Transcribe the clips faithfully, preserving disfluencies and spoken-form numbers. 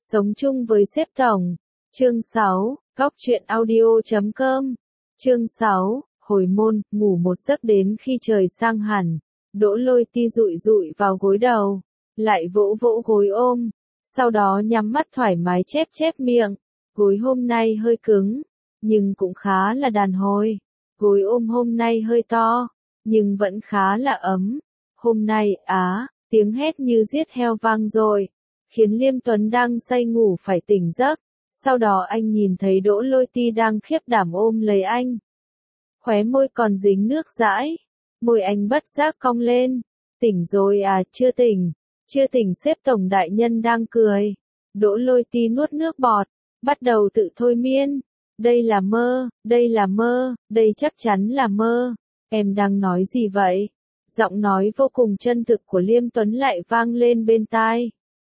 Sống chung với sếp tổng. Chương sáu, Góc truyện audio chấm com. Chương sáu, hồi môn, ngủ một giấc đến khi trời sang hẳn. Đỗ Lôi Ti dụi dụi vào gối đầu, lại vỗ vỗ gối ôm, sau đó nhắm mắt thoải mái chép chép miệng. Gối hôm nay hơi cứng, nhưng cũng khá là đàn hồi. Gối ôm hôm nay hơi to, nhưng vẫn khá là ấm. Hôm nay, á, tiếng hét như giết heo vang dội, khiến Liêm Tuấn đang say ngủ phải tỉnh giấc. Sau đó anh nhìn thấy Đỗ Lôi Ti đang khiếp đảm ôm lấy anh. Khóe môi còn dính nước dãi, môi anh bất giác cong lên. Tỉnh rồi à? Chưa tỉnh, chưa tỉnh. Sếp tổng đại nhân đang cười. Đỗ Lôi Ti nuốt nước bọt, bắt đầu tự thôi miên. Đây là mơ, đây là mơ, đây chắc chắn là mơ. Em đang nói gì vậy? Giọng nói vô cùng chân thực của Liêm Tuấn lại vang lên bên tai.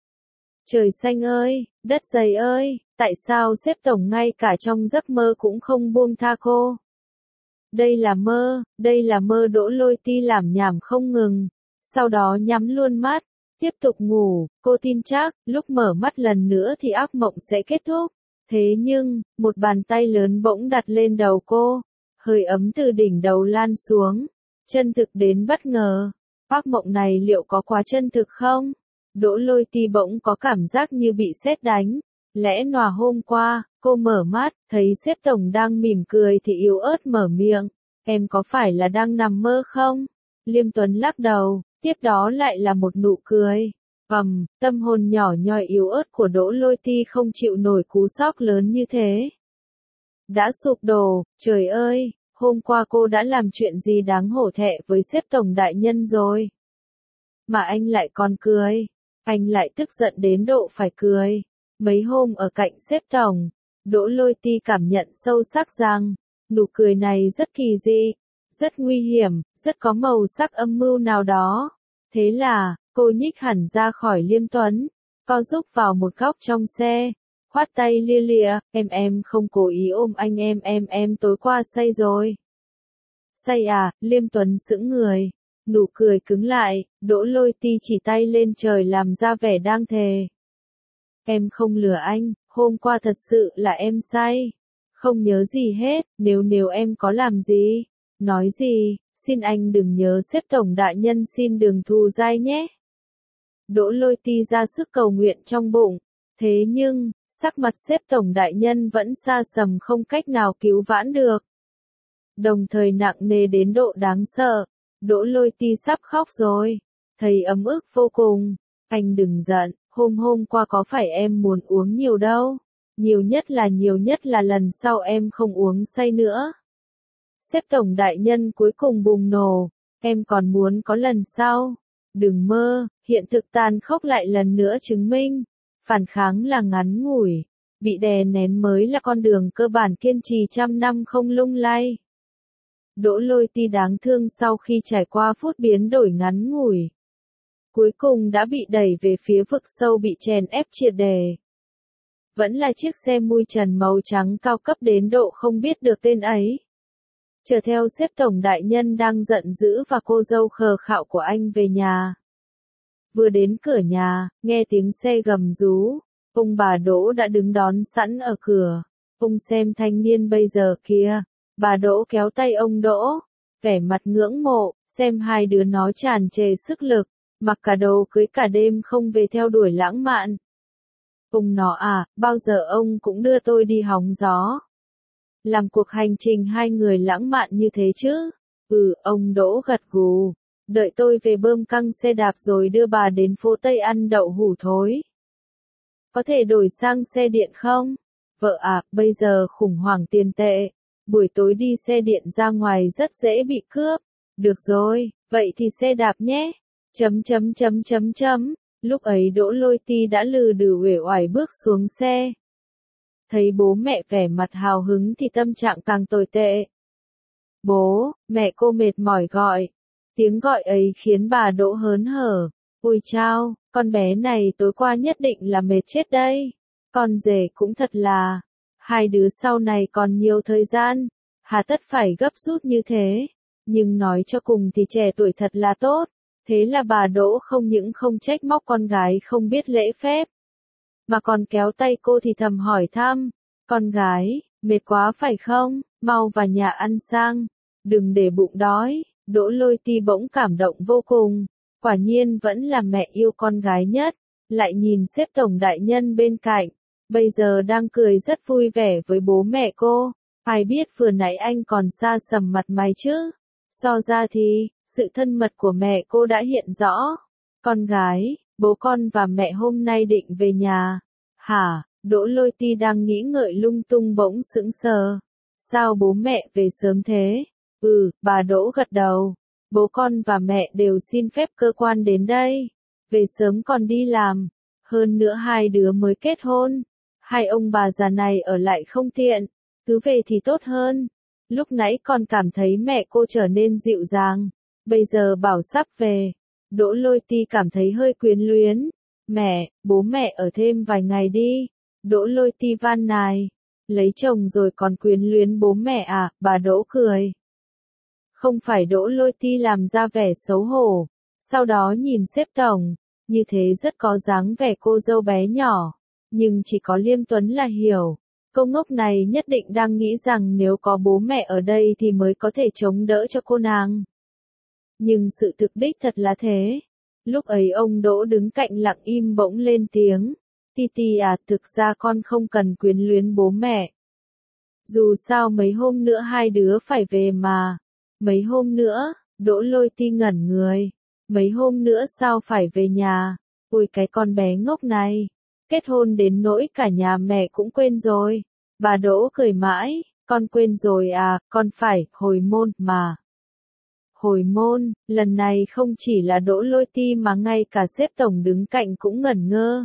Trời xanh ơi, đất dày ơi, tại sao sếp tổng ngay cả trong giấc mơ cũng không buông tha cô? Đây là mơ, đây là mơ. Đỗ Lôi Ti làm nhảm không ngừng, sau đó nhắm luôn mắt, tiếp tục ngủ. Cô tin chắc, lúc mở mắt lần nữa thì ác mộng sẽ kết thúc. Thế nhưng, một bàn tay lớn bỗng đặt lên đầu cô, hơi ấm từ đỉnh đầu lan xuống, chân thực đến bất ngờ. Ác mộng này liệu có quá chân thực không? Đỗ Lôi Ti bỗng có cảm giác như bị sét đánh. Lẽ nòa hôm qua, cô mở mắt, thấy sếp tổng đang mỉm cười thì yếu ớt mở miệng. Em có phải là đang nằm mơ không? Liêm Tuấn lắc đầu, tiếp đó lại là một nụ cười. Ầm, tâm hồn nhỏ nhoi yếu ớt của Đỗ Lôi Ti không chịu nổi cú sốc lớn như thế. Đã sụp đổ. Trời ơi, hôm qua cô đã làm chuyện gì đáng hổ thẹn với sếp tổng đại nhân rồi? Mà anh lại còn cười. Anh lại tức giận đến độ phải cười. Mấy hôm ở cạnh sếp tổng, Đỗ Lôi Ti cảm nhận sâu sắc rằng, nụ cười này rất kỳ dị, rất nguy hiểm, rất có màu sắc âm mưu nào đó. Thế là, cô nhích hẳn ra khỏi Liêm Tuấn, co giúp vào một góc trong xe, khoát tay lia lịa. Em em không cố ý ôm anh em em em tối qua say rồi. Say à? Liêm Tuấn sững người, nụ cười cứng lại. Đỗ Lôi Ti chỉ tay lên trời làm ra vẻ đang thề. Em không lừa anh, hôm qua thật sự là em say. Không nhớ gì hết. Nếu nếu em có làm gì, nói gì, xin anh đừng nhớ. Sếp tổng đại nhân xin đừng thù dai nhé. Đỗ Lôi Ti ra sức cầu nguyện trong bụng. Thế nhưng, sắc mặt sếp tổng đại nhân vẫn xa sầm không cách nào cứu vãn được. Đồng thời nặng nề đến độ đáng sợ. Đỗ Lôi Ti sắp khóc rồi. Thấy ấm ức vô cùng. Anh đừng giận, hôm hôm qua có phải em muốn uống nhiều đâu. Nhiều nhất là nhiều nhất là lần sau em không uống say nữa. Sếp tổng đại nhân cuối cùng bùng nổ. Em còn muốn có lần sau. Đừng mơ, hiện thực tàn khốc lại lần nữa chứng minh. Phản kháng là ngắn ngủi. Bị đè nén mới là con đường cơ bản kiên trì trăm năm không lung lay. Đỗ Lôi Ti đáng thương sau khi trải qua phút biến đổi ngắn ngủi, cuối cùng đã bị đẩy về phía vực sâu, bị chèn ép triệt để. Vẫn là chiếc xe mui trần màu trắng cao cấp đến độ không biết được tên ấy. Chở theo sếp tổng đại nhân đang giận dữ và cô dâu khờ khạo của anh về nhà. Vừa đến cửa nhà, nghe tiếng xe gầm rú, ông bà Đỗ đã đứng đón sẵn ở cửa. Ông xem thanh niên bây giờ kìa. Bà Đỗ kéo tay ông Đỗ, vẻ mặt ngưỡng mộ, xem hai đứa nó tràn trề sức lực, mặc cả đồ cưới cả đêm không về theo đuổi lãng mạn. Ông nó à, bao giờ ông cũng đưa tôi đi hóng gió. Làm cuộc hành trình hai người lãng mạn như thế chứ? Ừ, ông Đỗ gật gù. Đợi tôi về bơm căng xe đạp rồi đưa bà đến phố Tây ăn đậu hủ thối. Có thể đổi sang xe điện không? Vợ à, bây giờ khủng hoảng tiền tệ. Buổi tối đi xe điện ra ngoài rất dễ bị cướp. Được rồi, vậy thì xe đạp nhé. Chấm chấm chấm chấm chấm. Lúc ấy Đỗ Lôi Ti đã lừ đừ uể oải bước xuống xe. Thấy bố mẹ vẻ mặt hào hứng thì tâm trạng càng tồi tệ. Bố, mẹ cô mệt mỏi gọi. Tiếng gọi ấy khiến bà Đỗ hớn hở. Ôi chao, con bé này tối qua nhất định là mệt chết đây. Con rể cũng thật là. Hai đứa sau này còn nhiều thời gian, hà tất phải gấp rút như thế. Nhưng nói cho cùng thì trẻ tuổi thật là tốt. Thế là bà Đỗ không những không trách móc con gái không biết lễ phép, mà còn kéo tay cô thì thầm hỏi thăm, con gái, mệt quá phải không, mau vào nhà ăn sang, đừng để bụng đói. Đỗ Lôi Ti bỗng cảm động vô cùng, quả nhiên vẫn là mẹ yêu con gái nhất, lại nhìn xếp tổng đại nhân bên cạnh, bây giờ đang cười rất vui vẻ với bố mẹ cô, ai biết vừa nãy anh còn xa sầm mặt mày chứ, so ra thì, sự thân mật của mẹ cô đã hiện rõ, con gái, bố con và mẹ hôm nay định về nhà, hả, Đỗ Lôi Ti đang nghĩ ngợi lung tung bỗng sững sờ, sao bố mẹ về sớm thế? Ừ, bà Đỗ gật đầu. Bố con và mẹ đều xin phép cơ quan đến đây. Về sớm còn đi làm. Hơn nữa hai đứa mới kết hôn. Hai ông bà già này ở lại không tiện. Cứ về thì tốt hơn. Lúc nãy con cảm thấy mẹ cô trở nên dịu dàng. Bây giờ bảo sắp về. Đỗ Lôi Ti cảm thấy hơi quyến luyến. Mẹ, bố mẹ ở thêm vài ngày đi. Đỗ Lôi Ti van nài. Lấy chồng rồi còn quyến luyến bố mẹ à, bà Đỗ cười. Không phải Đỗ Lôi Ti làm ra vẻ xấu hổ, sau đó nhìn xếp tổng, như thế rất có dáng vẻ cô dâu bé nhỏ, nhưng chỉ có Liêm Tuấn là hiểu. Cô ngốc này nhất định đang nghĩ rằng nếu có bố mẹ ở đây thì mới có thể chống đỡ cho cô nàng. Nhưng sự thực đích thật là thế. Lúc ấy ông Đỗ đứng cạnh lặng im bỗng lên tiếng. Ti Ti à, thực ra con không cần quyến luyến bố mẹ. Dù sao mấy hôm nữa hai đứa phải về mà. Mấy hôm nữa, Đỗ Lôi Ti ngẩn người. Mấy hôm nữa sao phải về nhà? Ôi cái con bé ngốc này. Kết hôn đến nỗi cả nhà mẹ cũng quên rồi. Bà Đỗ cười mãi. Con quên rồi à, con phải, hồi môn mà. Hồi môn, lần này không chỉ là Đỗ Lôi Ti mà ngay cả sếp tổng đứng cạnh cũng ngẩn ngơ.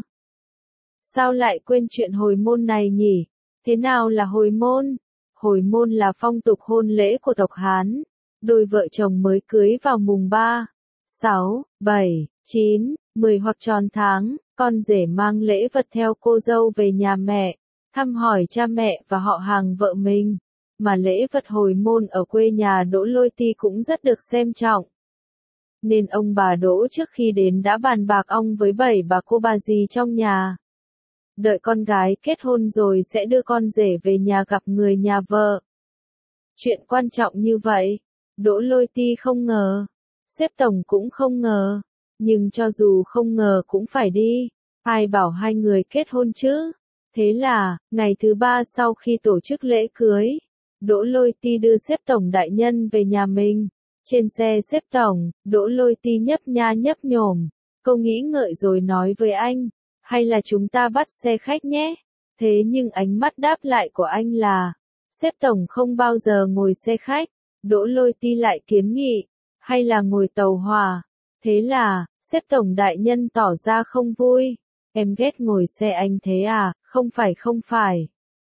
Sao lại quên chuyện hồi môn này nhỉ? Thế nào là hồi môn? Hồi môn là phong tục hôn lễ của tộc Hán. Đôi vợ chồng mới cưới vào mùng ba, sáu, bảy, chín, mười hoặc tròn tháng, con rể mang lễ vật theo cô dâu về nhà mẹ, thăm hỏi cha mẹ và họ hàng vợ mình. Mà lễ vật hồi môn ở quê nhà Đỗ Lôi Ti cũng rất được xem trọng. Nên ông bà Đỗ trước khi đến đã bàn bạc ong với bảy bà cô bà dì trong nhà. Đợi con gái kết hôn rồi sẽ đưa con rể về nhà gặp người nhà vợ. Chuyện quan trọng như vậy, Đỗ Lôi Ti không ngờ, sếp tổng cũng không ngờ, nhưng cho dù không ngờ cũng phải đi, ai bảo hai người kết hôn chứ. Thế là, ngày thứ ba sau khi tổ chức lễ cưới, Đỗ Lôi Ti đưa sếp tổng đại nhân về nhà mình. Trên xe sếp tổng, Đỗ Lôi Ti nhấp nha nhấp nhổm, cô nghĩ ngợi rồi nói với anh, hay là chúng ta bắt xe khách nhé. Thế nhưng ánh mắt đáp lại của anh là, sếp tổng không bao giờ ngồi xe khách. Đỗ Lôi Ti lại kiến nghị, hay là ngồi tàu hỏa. Thế là, sếp tổng đại nhân tỏ ra không vui. Em ghét ngồi xe anh thế à, không phải không phải.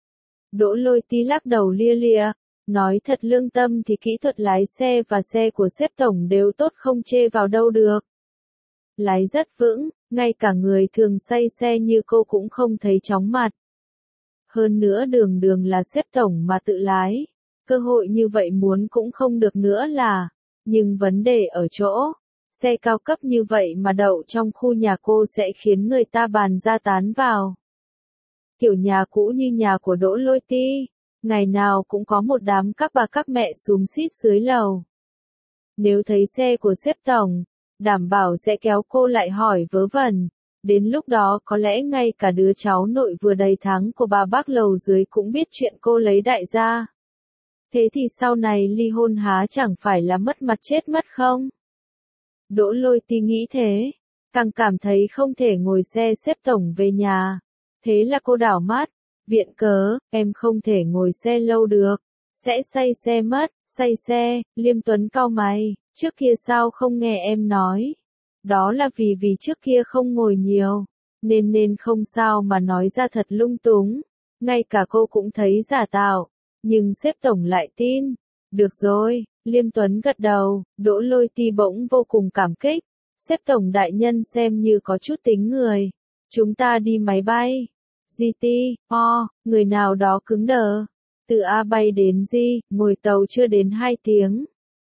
Đỗ Lôi Ti lắc đầu lia lịa, nói thật lương tâm thì kỹ thuật lái xe và xe của sếp tổng đều tốt không chê vào đâu được. Lái rất vững, ngay cả người thường say xe như cô cũng không thấy chóng mặt. Hơn nữa đường đường là sếp tổng mà tự lái. Cơ hội như vậy muốn cũng không được nữa là, nhưng vấn đề ở chỗ, xe cao cấp như vậy mà đậu trong khu nhà cô sẽ khiến người ta bàn ra tán vào. Kiểu nhà cũ như nhà của Đỗ Lôi Ti, ngày nào cũng có một đám các bà các mẹ xúm xít dưới lầu. Nếu thấy xe của sếp tổng, đảm bảo sẽ kéo cô lại hỏi vớ vẩn. Đến lúc đó có lẽ ngay cả đứa cháu nội vừa đầy tháng của bà bác lầu dưới cũng biết chuyện cô lấy đại gia. Thế thì sau này ly hôn há chẳng phải là mất mặt chết mất không? Đỗ Lôi Ti nghĩ thế, càng cảm thấy không thể ngồi xe xếp tổng về nhà. Thế là cô đảo mắt, viện cớ, em không thể ngồi xe lâu được, sẽ say xe mất, say xe. Liêm Tuấn cau mày, trước kia sao không nghe em nói? Đó là vì vì trước kia không ngồi nhiều, nên nên không sao mà nói ra thật lung túng, ngay cả cô cũng thấy giả tạo. Nhưng sếp tổng lại tin. Được rồi, Liêm Tuấn gật đầu, Đỗ Lôi Ti bỗng vô cùng cảm kích. Sếp tổng đại nhân xem như có chút tính người. Chúng ta đi máy bay. giê tê, o, người nào đó cứng đờ. Từ A bay đến G, ngồi tàu chưa đến hai tiếng.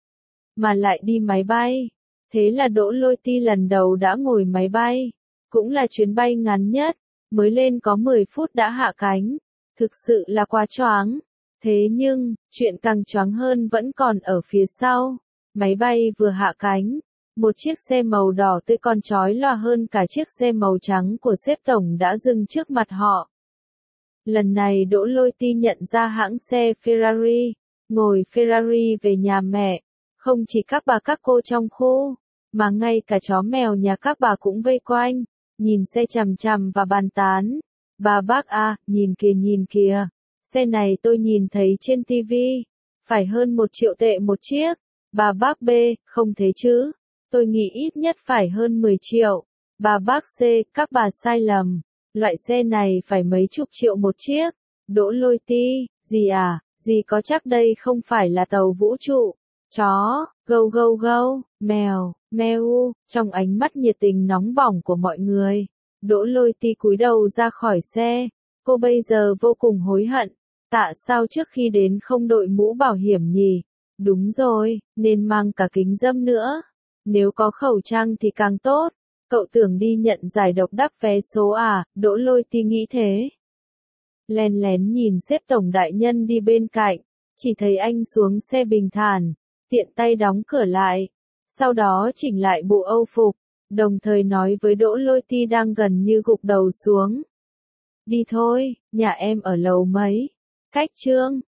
Mà lại đi máy bay. Thế là Đỗ Lôi Ti lần đầu đã ngồi máy bay. Cũng là chuyến bay ngắn nhất. mới lên có mười phút đã hạ cánh. Thực sự là quá choáng. Thế nhưng, chuyện càng choáng hơn vẫn còn ở phía sau. Máy bay vừa hạ cánh, một chiếc xe màu đỏ tươi còn chói lòa hơn cả chiếc xe màu trắng của sếp tổng đã dừng trước mặt họ. Lần này Đỗ Lôi Ti nhận ra hãng xe Ferrari, ngồi Ferrari về nhà mẹ, không chỉ các bà các cô trong khu, mà ngay cả chó mèo nhà các bà cũng vây quanh, nhìn xe chằm chằm và bàn tán. Bà bác à, nhìn kìa nhìn kìa, xe này tôi nhìn thấy trên ti vi, phải hơn một triệu tệ một chiếc. Bà bác B, không thế chứ, tôi nghĩ ít nhất phải hơn mười triệu. Bà bác C, các bà sai lầm, loại xe này phải mấy chục triệu một chiếc. Đỗ Lôi Ti, gì à, gì có chắc đây không phải là tàu vũ trụ. Chó, gâu gâu gâu, mèo, meo, trong ánh mắt nhiệt tình nóng bỏng của mọi người, Đỗ Lôi Ti cúi đầu ra khỏi xe. Cô bây giờ vô cùng hối hận, tại sao trước khi đến không đội mũ bảo hiểm nhỉ? Đúng rồi, nên mang cả kính râm nữa. Nếu có khẩu trang thì càng tốt. Cậu tưởng đi nhận giải độc đắc vé số à? Đỗ Lôi Ti nghĩ thế. Lén lén nhìn sếp tổng đại nhân đi bên cạnh, chỉ thấy anh xuống xe bình thản, tiện tay đóng cửa lại, sau đó chỉnh lại bộ âu phục, đồng thời nói với Đỗ Lôi Ti đang gần như gục đầu xuống. Đi thôi, nhà em ở lầu mấy? Cách Trương,